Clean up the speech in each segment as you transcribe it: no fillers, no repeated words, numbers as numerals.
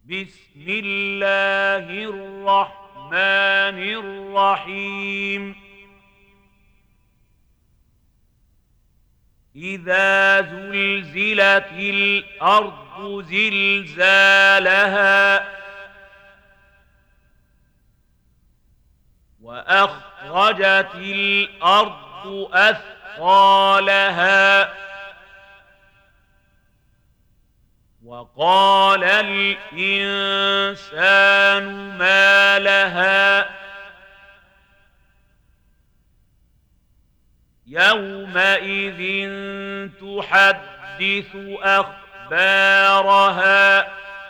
بسم الله الرحمن الرحيم إذا زلزلت الأرض زلزالها وأخرجت الأرض أثقالها وقال الإنسان ما لها يومئذ تحدث أخبارها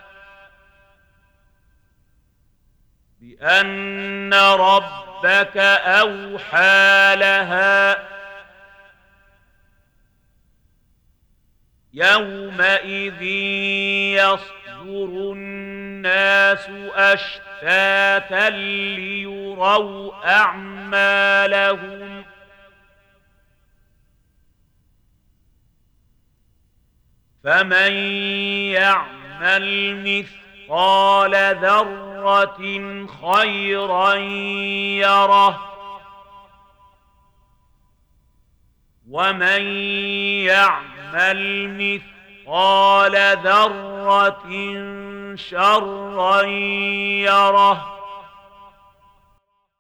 بأن ربك أوحى لها يومئذ يصدر الناس أشتاتا ليروا أعمالهم فمن يعمل مثقال ذرة خيرا يره ومن يعمل مثقال ذرة شرا يره